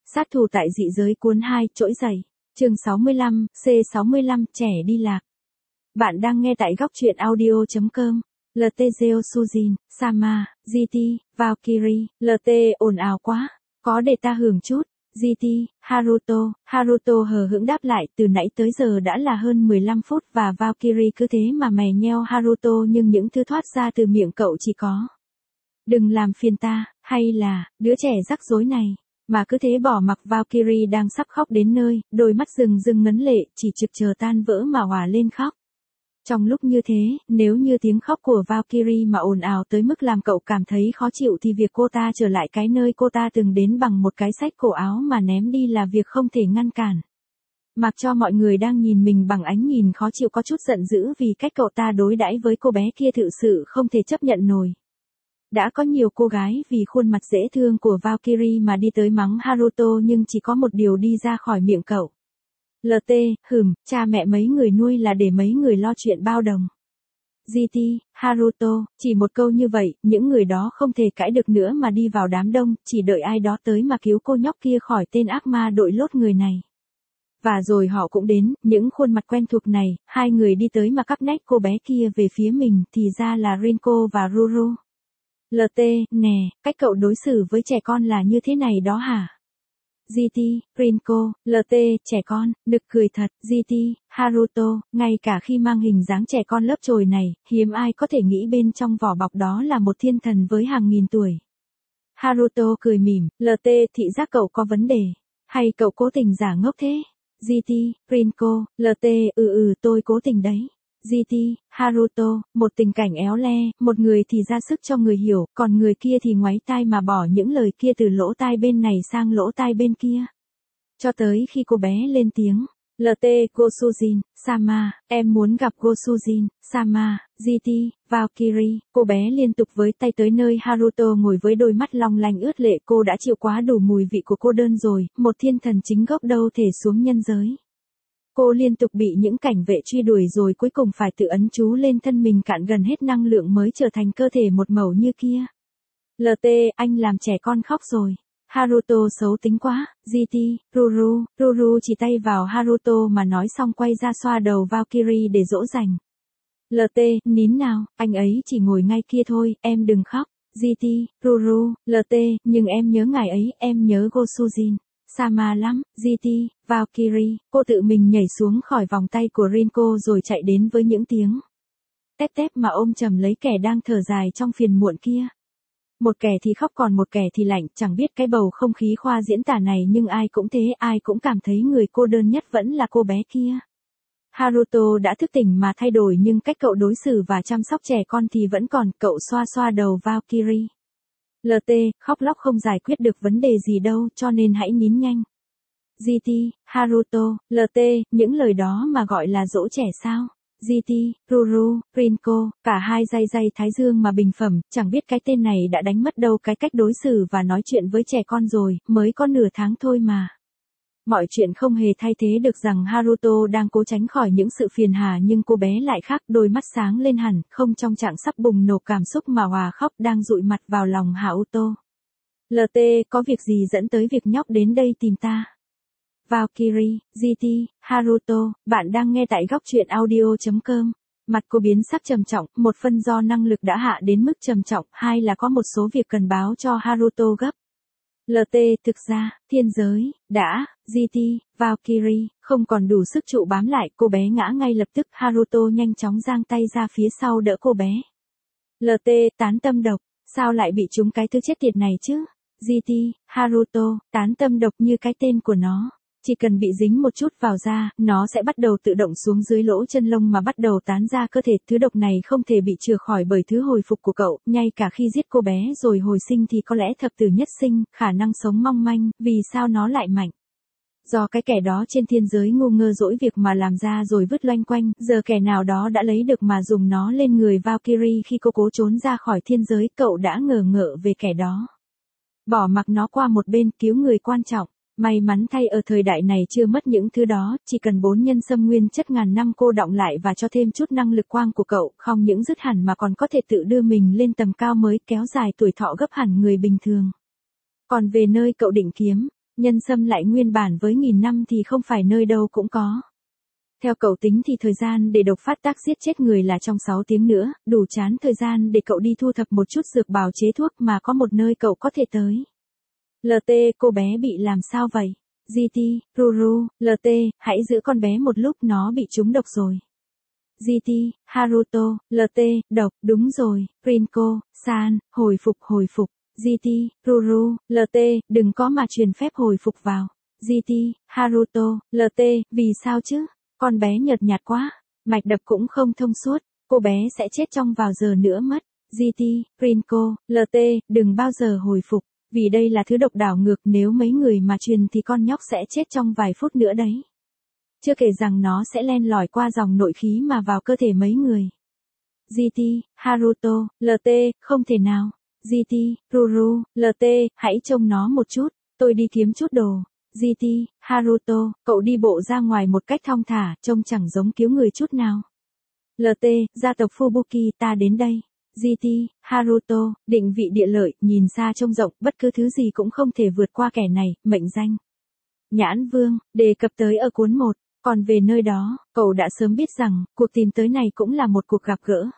Sát thủ tại dị giới cuốn 2, trỗi dậy. Chương 65, C65, trẻ đi lạc. Bạn đang nghe tại góc truyện audio.com. LTZO Sujin, Sama, GT, Valkyrie, LT ồn ào quá. Có để ta hưởng chút. GT, Haruto hờ hững đáp lại, từ nãy tới giờ đã là hơn 15 phút và Valkyrie cứ thế mà mè nheo Haruto, nhưng những thứ thoát ra từ miệng cậu chỉ có: đừng làm phiền ta, hay là, đứa trẻ rắc rối này. Mà cứ thế bỏ mặc Valkyrie đang sắp khóc đến nơi, đôi mắt rừng rừng ngấn lệ, chỉ trực chờ tan vỡ mà òa lên khóc. Trong lúc như thế, nếu như tiếng khóc của Valkyrie mà ồn ào tới mức làm cậu cảm thấy khó chịu thì việc cô ta trở lại cái nơi cô ta từng đến bằng một cái xách cổ áo mà ném đi là việc không thể ngăn cản. Mặc cho mọi người đang nhìn mình bằng ánh nhìn khó chịu có chút giận dữ vì cách cậu ta đối đãi với cô bé kia thực sự không thể chấp nhận nổi. Đã có nhiều cô gái vì khuôn mặt dễ thương của Valkyrie mà đi tới mắng Haruto, nhưng chỉ có một điều đi ra khỏi miệng cậu: cha mẹ mấy người nuôi là để mấy người lo chuyện bao đồng. GT, Haruto, chỉ một câu như vậy, những người đó không thể cãi được nữa mà đi vào đám đông, chỉ đợi ai đó tới mà cứu cô nhóc kia khỏi tên ác ma đội lốt người này. Và rồi họ cũng đến, những khuôn mặt quen thuộc này, hai người đi tới mà cắp nách cô bé kia về phía mình, thì ra là Rinko và Ruru. Nè, cách cậu đối xử với trẻ con là như thế này đó hả? GT, Rinko, trẻ con, nực cười thật. GT, Haruto, ngay cả khi mang hình dáng trẻ con lớp chồi này, hiếm ai có thể nghĩ bên trong vỏ bọc đó là một thiên thần với hàng nghìn tuổi. Haruto cười mỉm, thị giác cậu có vấn đề. Hay cậu cố tình giả ngốc thế? GT, Rinko, tôi cố tình đấy. GT, Haruto, một tình cảnh éo le, một người thì ra sức cho người hiểu, còn người kia thì ngoáy tai mà bỏ những lời kia từ lỗ tai bên này sang lỗ tai bên kia. Cho tới khi cô bé lên tiếng: Gosujin, Sama, em muốn gặp Gosujin, Sama, GT, Valkyrie. Cô bé liên tục với tay tới nơi Haruto ngồi với đôi mắt long lanh ướt lệ. Cô đã chịu quá đủ mùi vị của cô đơn rồi, một thiên thần chính gốc đâu thể xuống nhân giới. Cô liên tục bị những cảnh vệ truy đuổi rồi cuối cùng phải tự ấn chú lên thân mình cạn gần hết năng lượng mới trở thành cơ thể một màu như kia. Anh làm trẻ con khóc rồi. Haruto xấu tính quá. GT, Ruru chỉ tay vào Haruto mà nói xong quay ra xoa đầu Valkyrie để dỗ dành. Nín nào, anh ấy chỉ ngồi ngay kia thôi, em đừng khóc. GT, Ruru, nhưng em nhớ ngài ấy, em nhớ Gosujin, Sama lắm. GT, Valkyrie, cô tự mình nhảy xuống khỏi vòng tay của Rinko rồi chạy đến với những tiếng tép mà ôm chầm lấy kẻ đang thở dài trong phiền muộn kia. Một kẻ thì khóc còn một kẻ thì lạnh, chẳng biết cái bầu không khí khoa diễn tả này, nhưng ai cũng thế, ai cũng cảm thấy người cô đơn nhất vẫn là cô bé kia. Haruto đã thức tỉnh mà thay đổi, nhưng cách cậu đối xử và chăm sóc trẻ con thì vẫn còn. Cậu xoa xoa đầu Valkyrie. Khóc lóc không giải quyết được vấn đề gì đâu, cho nên hãy nín nhanh. GT, Haruto, những lời đó mà gọi là dỗ trẻ sao? GT, Ruru, Rinko, cả hai day thái dương mà bình phẩm, chẳng biết cái tên này đã đánh mất đâu cái cách đối xử và nói chuyện với trẻ con rồi, mới có nửa tháng thôi mà. Mọi chuyện không hề thay thế được rằng Haruto đang cố tránh khỏi những sự phiền hà, nhưng cô bé lại khác, đôi mắt sáng lên hẳn, không trong trạng sắp bùng nổ cảm xúc mà hòa khóc, đang dụi mặt vào lòng Haruto. Có việc gì dẫn tới việc nhóc đến đây tìm ta? Valkyrie, GT, Haruto, bạn đang nghe tại góc truyện audio.com. Mặt cô biến sắc trầm trọng, một phần do năng lực đã hạ đến mức trầm trọng, hai là có một số việc cần báo cho Haruto gấp. Thực ra, thiên giới, GT, Valkyrie, không còn đủ sức trụ bám lại, cô bé ngã ngay lập tức. Haruto nhanh chóng giang tay ra phía sau đỡ cô bé. Tán tâm độc, sao lại bị trúng cái thứ chết tiệt này chứ? GT, Haruto, tán tâm độc như cái tên của nó. Chỉ cần bị dính một chút vào da, nó sẽ bắt đầu tự động xuống dưới lỗ chân lông mà bắt đầu tán ra cơ thể. Thứ độc này không thể bị chữa khỏi bởi thứ hồi phục của cậu, ngay cả khi giết cô bé rồi hồi sinh thì có lẽ thập tử nhất sinh, khả năng sống mong manh, vì sao nó lại mạnh? Do cái kẻ đó trên thiên giới ngu ngơ dỗi việc mà làm ra rồi vứt loanh quanh, giờ kẻ nào đó đã lấy được mà dùng nó lên người Valkyrie khi cô cố trốn ra khỏi thiên giới. Cậu đã ngờ ngợ về kẻ đó, bỏ mặc nó qua một bên, cứu người quan trọng. May mắn thay ở thời đại này chưa mất những thứ đó, chỉ cần 4 nhân xâm nguyên chất ngàn năm cô đọng lại và cho thêm chút năng lực quang của cậu, không những dứt hẳn mà còn có thể tự đưa mình lên tầm cao mới, kéo dài tuổi thọ gấp hẳn người bình thường. Còn về nơi cậu định kiếm, Nhân sâm lại nguyên bản với 1000 năm thì không phải nơi đâu cũng có. Theo cậu tính thì thời gian để độc phát tác giết chết người là trong 6 tiếng nữa, đủ chán thời gian để cậu đi thu thập một chút dược bào chế thuốc mà có một nơi cậu có thể tới. LT, cô bé bị làm sao vậy? GT, Ruru, LT, hãy giữ con bé một lúc, nó bị trúng độc rồi. GT, Haruto, LT, độc, đúng rồi, Rinko, San, hồi phục. GT, Ruru, LT, đừng có mà truyền phép hồi phục vào. GT, Haruto, LT, vì sao chứ? Con bé nhợt nhạt quá, mạch đập cũng không thông suốt, cô bé sẽ chết trong vài giờ nữa mất. GT, Rinko, LT, đừng bao giờ hồi phục, vì đây là thứ độc đảo ngược, nếu mấy người mà truyền thì con nhóc sẽ chết trong vài phút nữa đấy. Chưa kể rằng nó sẽ len lỏi qua dòng nội khí mà vào cơ thể mấy người. GT, Haruto, LT, không thể nào. GT, Ruru, LT, hãy trông nó một chút, tôi đi kiếm chút đồ. GT, Haruto, cậu đi bộ ra ngoài một cách thong thả, trông chẳng giống cứu người chút nào. LT, gia tộc Fubuki, ta đến đây. GT, Haruto, định vị địa lợi, nhìn xa trông rộng, bất cứ thứ gì cũng không thể vượt qua kẻ này, mệnh danh Nhãn Vương, đề cập tới ở cuốn 1, còn về nơi đó, cậu đã sớm biết rằng, cuộc tìm tới này cũng là một cuộc gặp gỡ.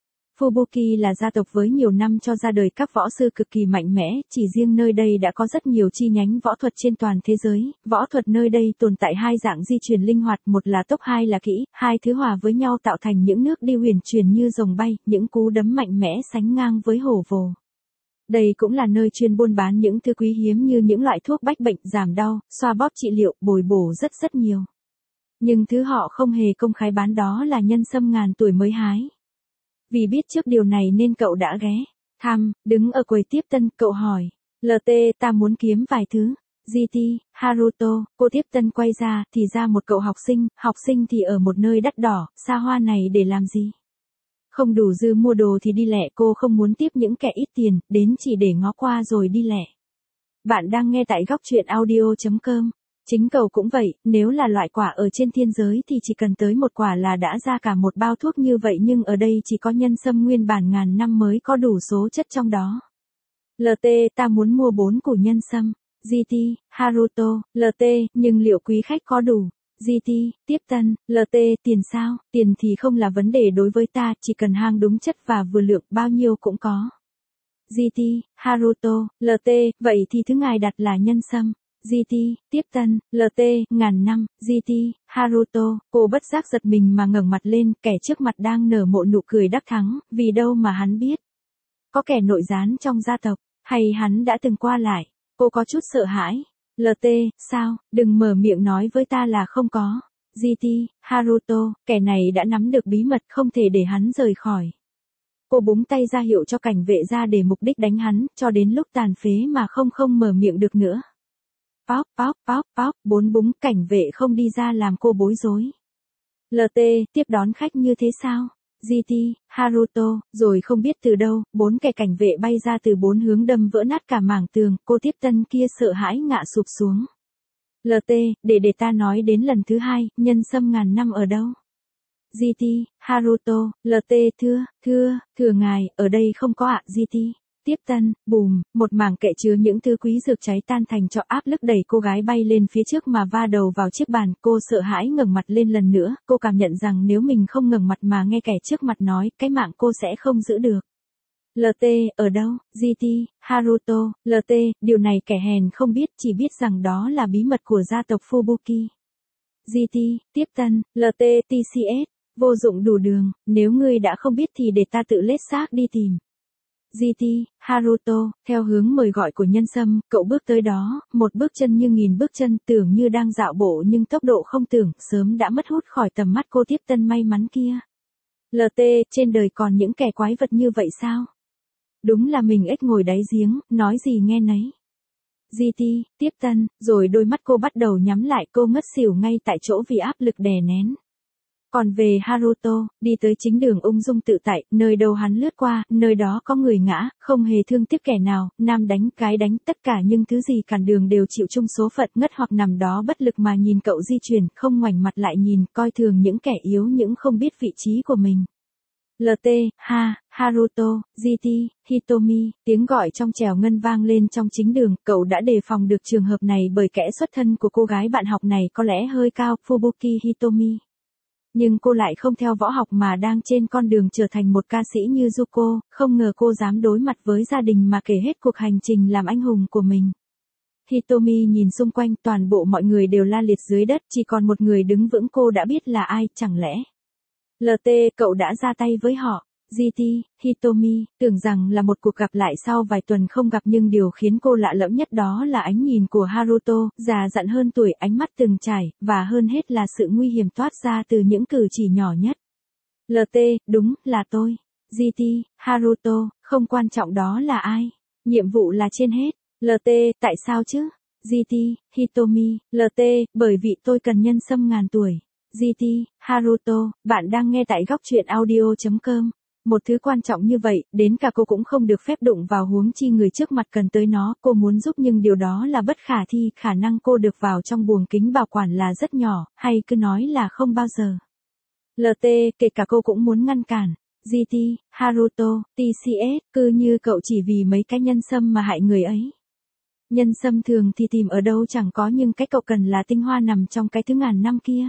Fubuki là gia tộc với nhiều năm cho ra đời các võ sư cực kỳ mạnh mẽ, chỉ riêng nơi đây đã có rất nhiều chi nhánh võ thuật trên toàn thế giới. Võ thuật nơi đây tồn tại hai dạng di truyền linh hoạt, một là tốc, hai là kỹ, hai thứ hòa với nhau tạo thành những nước đi huyền truyền như rồng bay, những cú đấm mạnh mẽ sánh ngang với hổ vồ. Đây cũng là nơi chuyên buôn bán những thứ quý hiếm như những loại thuốc bách bệnh, giảm đau, xoa bóp trị liệu, bồi bổ rất nhiều. Nhưng thứ họ không hề công khai bán đó là nhân sâm ngàn tuổi mới hái. Vì biết trước điều này nên cậu đã ghé thăm, đứng ở quầy tiếp tân, cậu hỏi, LT, ta muốn kiếm vài thứ. GT, Haruto, cô tiếp tân quay ra, thì ra một cậu học sinh thì ở một nơi đắt đỏ, xa hoa này để làm gì? Không đủ dư mua đồ thì đi lẹ, cô không muốn tiếp những kẻ ít tiền, đến chỉ để ngó qua rồi đi lẹ. Bạn đang nghe tại góc truyện audio.com. Chính cậu cũng vậy, nếu là loại quả ở trên thiên giới thì chỉ cần tới một quả là đã ra cả một bao thuốc như vậy, nhưng ở đây chỉ có nhân sâm nguyên bản ngàn năm mới có đủ số chất trong đó. LT, ta muốn mua 4 củ nhân sâm. GT, Haruto, LT, nhưng liệu quý khách có đủ? GT, tiếp tân, LT, tiền sao? Tiền thì không là vấn đề đối với ta, chỉ cần hang đúng chất và vừa lượng, bao nhiêu cũng có. GT, Haruto, LT, vậy thì thứ ngài đặt là nhân sâm. GT, tiếp tân, LT, ngàn năm. GT, Haruto, cô bất giác giật mình mà ngẩng mặt lên, kẻ trước mặt đang nở một nụ cười đắc thắng, vì đâu mà hắn biết. Có kẻ nội gián trong gia tộc, hay hắn đã từng qua lại, cô có chút sợ hãi. LT, sao, đừng mở miệng nói với ta là không có. GT, Haruto, kẻ này đã nắm được bí mật, không thể để hắn rời khỏi. Cô búng tay ra hiệu cho cảnh vệ ra để mục đích đánh hắn, cho đến lúc tàn phế mà không mở miệng được nữa. Pop, 4 búng, cảnh vệ không đi ra làm cô bối rối. LT, tiếp đón khách như thế sao? GT, Haruto, rồi không biết từ đâu, 4 kẻ cảnh vệ bay ra từ 4 hướng đâm vỡ nát cả mảng tường, cô tiếp tân kia sợ hãi ngã sụp xuống. LT, để ta nói đến lần thứ 2, nhân sâm ngàn năm ở đâu? GT, Haruto, LT, thưa ngài, ở đây không có ạ. GT, tiếp tân, bùm, một mảng kệ chứa những thứ quý dược cháy tan thành tro, áp lực đẩy cô gái bay lên phía trước mà va đầu vào chiếc bàn. Cô sợ hãi ngẩng mặt lên lần nữa, cô cảm nhận rằng nếu mình không ngẩng mặt mà nghe kẻ trước mặt nói, cái mạng cô sẽ không giữ được. LT, ở đâu? GT, Haruto, LT, điều này kẻ hèn không biết, chỉ biết rằng đó là bí mật của gia tộc Fubuki. GT, tiếp tân, LT, TCS, vô dụng đủ đường, nếu ngươi đã không biết thì để ta tự lết xác đi tìm. GT, Haruto, theo hướng mời gọi của nhân sâm, cậu bước tới đó, một bước chân như 1000 bước chân, tưởng như đang dạo bộ nhưng tốc độ không tưởng, sớm đã mất hút khỏi tầm mắt cô tiếp tân may mắn kia. LT, trên đời còn những kẻ quái vật như vậy sao? Đúng là mình ếch ngồi đáy giếng, nói gì nghe nấy. GT, tiếp tân, rồi đôi mắt cô bắt đầu nhắm lại, cô ngất xỉu ngay tại chỗ vì áp lực đè nén. Còn về Haruto, đi tới chính đường ung dung tự tại, nơi đâu hắn lướt qua, nơi đó có người ngã, không hề thương tiếc kẻ nào, nam đánh, gái đánh, tất cả những thứ gì cản đường đều chịu chung số phận, ngất hoặc nằm đó bất lực mà nhìn cậu di chuyển, không ngoảnh mặt lại nhìn, coi thường những kẻ yếu, những không biết vị trí của mình. LT, Ha, Haruto, GT, Hitomi, tiếng gọi trong trẻo ngân vang lên trong chính đường, cậu đã đề phòng được trường hợp này bởi kẽ xuất thân của cô gái bạn học này có lẽ hơi cao, Fubuki Hitomi. Nhưng cô lại không theo võ học mà đang trên con đường trở thành một ca sĩ như Zuko, không ngờ cô dám đối mặt với gia đình mà kể hết cuộc hành trình làm anh hùng của mình. Hitomi nhìn xung quanh, toàn bộ mọi người đều la liệt dưới đất, chỉ còn một người đứng vững, cô đã biết là ai, chẳng lẽ LT, cậu đã ra tay với họ. GT, Hitomi, tưởng rằng là một cuộc gặp lại sau vài tuần không gặp, nhưng điều khiến cô lạ lẫm nhất đó là ánh nhìn của Haruto, già dặn hơn tuổi, ánh mắt từng trải, và hơn hết là sự nguy hiểm toát ra từ những cử chỉ nhỏ nhất. LT, đúng, là tôi. GT, Haruto, không quan trọng đó là ai. Nhiệm vụ là trên hết. LT, tại sao chứ? GT, Hitomi, LT, bởi vì tôi cần nhân sâm ngàn tuổi. GT, Haruto, bạn đang nghe tại góc truyện audio.com. Một thứ quan trọng như vậy, đến cả cô cũng không được phép đụng vào, huống chi người trước mặt cần tới nó, cô muốn giúp nhưng điều đó là bất khả thi, khả năng cô được vào trong buồng kính bảo quản là rất nhỏ, hay cứ nói là không bao giờ. LT, kể cả cô cũng muốn ngăn cản. GT, Haruto, TCS, cứ như cậu chỉ vì mấy cái nhân sâm mà hại người ấy. Nhân sâm thường thì tìm ở đâu chẳng có, nhưng cái cậu cần là tinh hoa nằm trong cái thứ ngàn năm kia.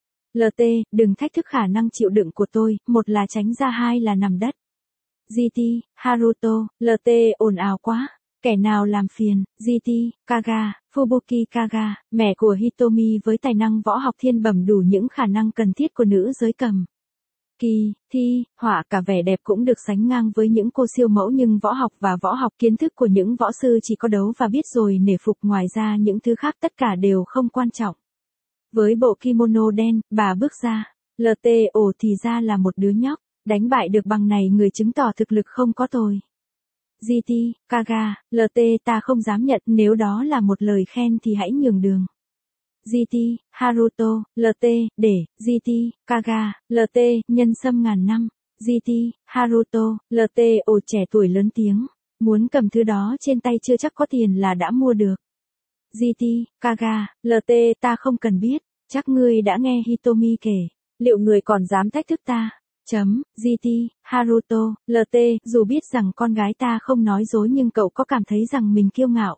LT, đừng thách thức khả năng chịu đựng của tôi, một là tránh ra, hai là nằm đất. GT, Haruto, LT, ồn ào quá. Kẻ nào làm phiền? GT, Kaga, Fubuki Kaga, mẹ của Hitomi với tài năng võ học thiên bẩm đủ những khả năng cần thiết của nữ giới cầm. Kỳ, thi, họa, cả vẻ đẹp cũng được sánh ngang với những cô siêu mẫu, nhưng võ học và võ học kiến thức của những võ sư chỉ có đấu và biết rồi nể phục, ngoài ra những thứ khác tất cả đều không quan trọng. Với bộ kimono đen, bà bước ra. LT, ồ thì ra là một đứa nhóc, đánh bại được bằng này người chứng tỏ thực lực không có tồi. GT, Kaga, LT, ta không dám nhận, nếu đó là một lời khen thì hãy nhường đường. GT, Haruto, LT, để, GT, Kaga, LT, nhân sâm ngàn năm. GT, Haruto, LT, ồ trẻ tuổi lớn tiếng, muốn cầm thứ đó trên tay chưa chắc có tiền là đã mua được. GT, Kaga, LT, ta không cần biết, chắc ngươi đã nghe Hitomi kể, liệu người còn dám thách thức ta? GT, Haruto, LT, dù biết rằng con gái ta không nói dối nhưng cậu có cảm thấy rằng mình kiêu ngạo?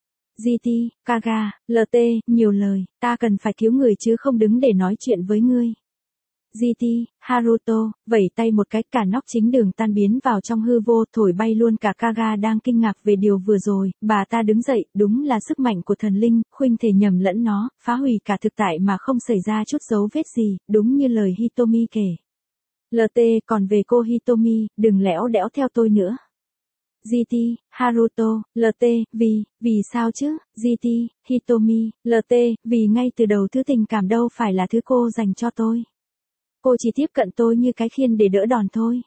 GT, Kaga, LT, nhiều lời, ta cần phải cứu người chứ không đứng để nói chuyện với ngươi. GT, Haruto, vẩy tay một cái, cả nóc chính đường tan biến vào trong hư vô, thổi bay luôn cả Kaga đang kinh ngạc về điều vừa rồi, bà ta đứng dậy, đúng là sức mạnh của thần linh, khuynh thể nhầm lẫn nó, phá hủy cả thực tại mà không xảy ra chút dấu vết gì, đúng như lời Hitomi kể. LT, còn về cô Hitomi, đừng lẽo đẽo theo tôi nữa. GT, Haruto, LT, vì sao chứ? GT, Hitomi, LT, vì ngay từ đầu thứ tình cảm đâu phải là thứ cô dành cho tôi. Cô chỉ tiếp cận tôi như cái khiên để đỡ đòn thôi.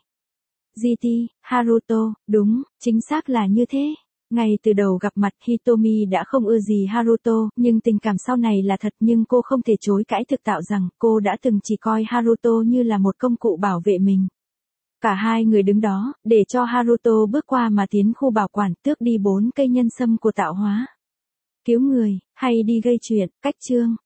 GT, Haruto, đúng, chính xác là như thế. Ngay từ đầu gặp mặt Hitomi đã không ưa gì Haruto, nhưng tình cảm sau này là thật, nhưng cô không thể chối cãi thực tạo rằng cô đã từng chỉ coi Haruto như là một công cụ bảo vệ mình. Cả hai người đứng đó, để cho Haruto bước qua mà tiến khu bảo quản, tước đi 4 cây nhân sâm của tạo hóa. Cứu người, hay đi gây chuyện, cách chương.